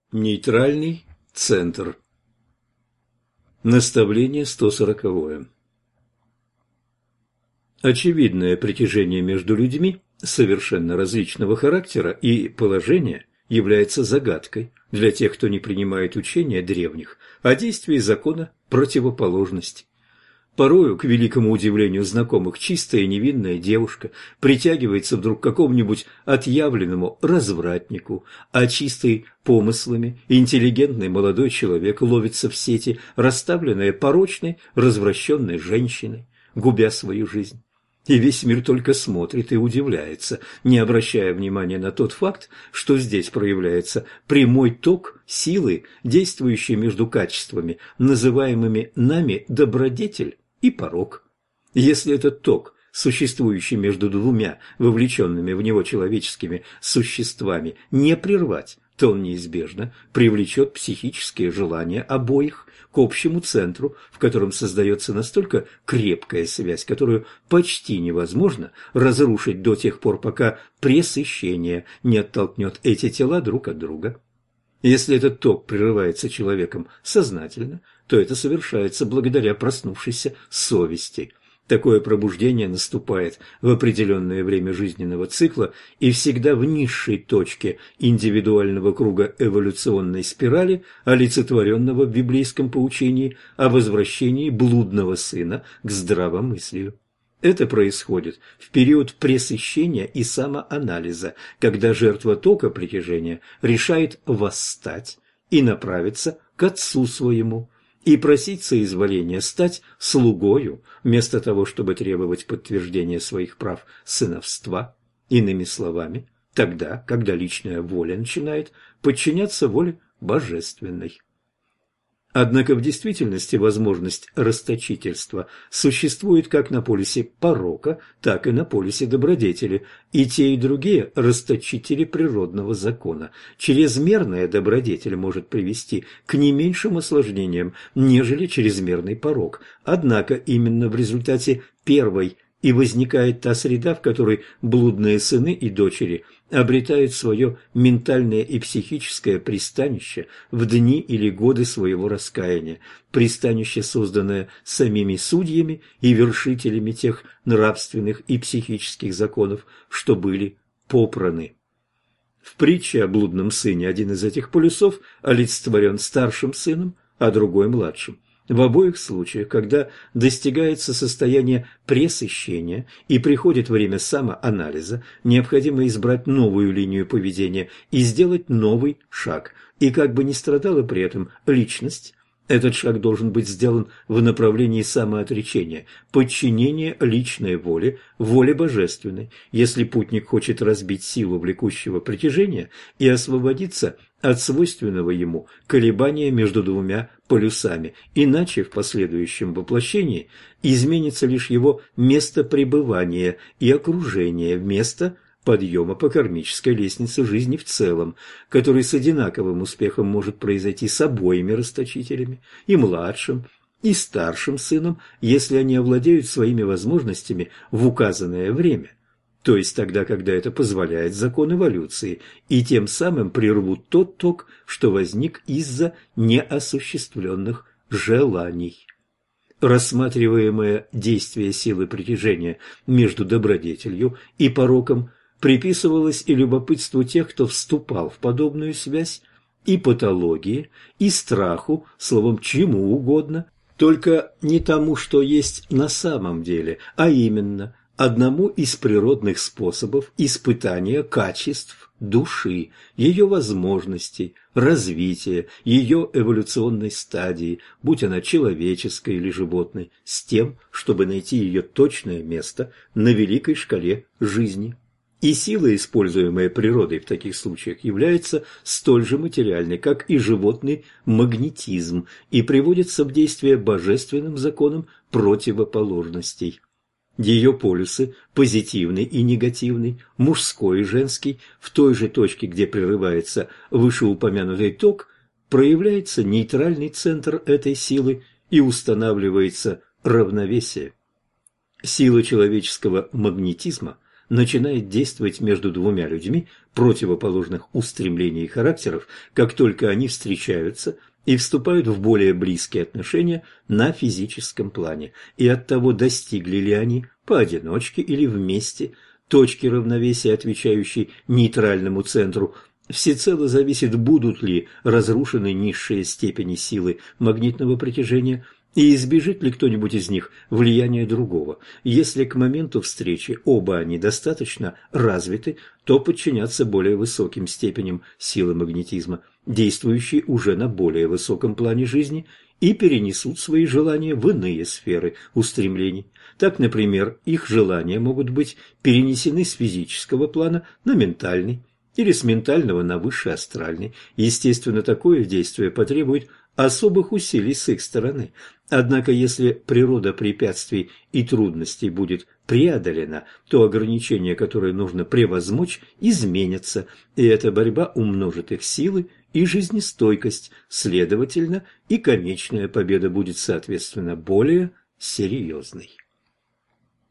Нейтральный центр. Наставление 140. Очевидное притяжение между людьми совершенно различного характера и положения является загадкой для тех, кто не принимает учения древних о действии закона противоположности. Порою, к великому удивлению знакомых, чистая и невинная девушка притягивается вдруг к какому-нибудь отъявленному развратнику, а чистый помыслами интеллигентный молодой человек ловится в сети, расставленной порочной, развращенной женщиной, губя свою жизнь. И весь мир только смотрит и удивляется, не обращая внимания на тот факт, что здесь проявляется прямой ток силы, действующей между качествами, называемыми нами добродетель и порок. Если этот ток, существующий между двумя вовлеченными в него человеческими существами, не прервать, то он неизбежно привлечет психические желания обоих к общему центру, в котором создается настолько крепкая связь, которую почти невозможно разрушить до тех пор, пока пресыщение не оттолкнет эти тела друг от друга. Если этот ток прерывается человеком сознательно, то это совершается благодаря проснувшейся совести. Такое пробуждение наступает в определенное время жизненного цикла и всегда в низшей точке индивидуального круга эволюционной спирали, олицетворенного в библейском поучении о возвращении блудного сына к здравомыслию. Это происходит в период пресыщения и самоанализа, когда жертва тока притяжения решает восстать и направиться к отцу своему, и просить соизволения стать слугою, вместо того, чтобы требовать подтверждения своих прав сыновства. Иными словами, тогда, когда личная воля начинает подчиняться воле божественной. Однако в действительности возможность расточительства существует как на полюсе порока, так и на полюсе добродетели, и те, и другие расточители природного закона. Чрезмерная добродетель может привести к не меньшим осложнениям, нежели чрезмерный порок. Однако именно в результате первой и возникает та среда, в которой блудные сыны и дочери обретают свое ментальное и психическое пристанище в дни или годы своего раскаяния, пристанище, созданное самими судьями и вершителями тех нравственных и психических законов, что были попраны. В притче о блудном сыне один из этих полюсов олицетворен старшим сыном, а другой – младшим. В обоих случаях, когда достигается состояние пресыщения и приходит время самоанализа, необходимо избрать новую линию поведения и сделать новый шаг. И как бы ни страдала при этом личность, этот шаг должен быть сделан в направлении самоотречения, подчинения личной воле, воле божественной, если путник хочет разбить силу влекущего притяжения и освободиться от свойственного ему колебания между двумя полюсами, иначе в последующем воплощении изменится лишь его место пребывания и окружение вместо подъема по кармической лестнице жизни в целом, который с одинаковым успехом может произойти с обоими расточителями, и младшим, и старшим сыном, если они овладеют своими возможностями в указанное время, то есть тогда, когда это позволяет закон эволюции, и тем самым прервут тот ток, что возник из-за неосуществленных желаний. Рассматриваемое действие силы притяжения между добродетелью и пороком приписывалось и любопытству тех, кто вступал в подобную связь, и патологии, и страху, словом, чему угодно, только не тому, что есть на самом деле, а именно одному из природных способов испытания качеств души, ее возможностей, развития, ее эволюционной стадии, будь она человеческой или животной, с тем, чтобы найти ее точное место на великой шкале жизни. И сила, используемая природой в таких случаях, является столь же материальной, как и животный магнетизм, и приводится в действие божественным законом противоположностей. Ее полюсы, позитивный и негативный, мужской и женский, в той же точке, где прерывается вышеупомянутый ток, проявляется нейтральный центр этой силы и устанавливается равновесие. Сила человеческого магнетизма начинает действовать между двумя людьми противоположных устремлений и характеров, как только они встречаются и вступают в более близкие отношения на физическом плане, и от того, достигли ли они поодиночке или вместе точки равновесия, отвечающей нейтральному центру, всецело зависит, будут ли разрушены низшие степени силы магнитного притяжения и избежит ли кто-нибудь из них влияния другого. Если к моменту встречи оба они достаточно развиты, то подчинятся более высоким степеням силы магнетизма, действующей уже на более высоком плане жизни, и перенесут свои желания в иные сферы устремлений. Так, например, их желания могут быть перенесены с физического плана на ментальный, или с ментального на высший астральный. Естественно, такое действие потребует особых усилий с их стороны. Однако, если природа препятствий и трудностей будет преодолена, то ограничения, которые нужно превозмочь, изменятся, и эта борьба умножит их силы и жизнестойкость, следовательно, и конечная победа будет, соответственно, более серьезной.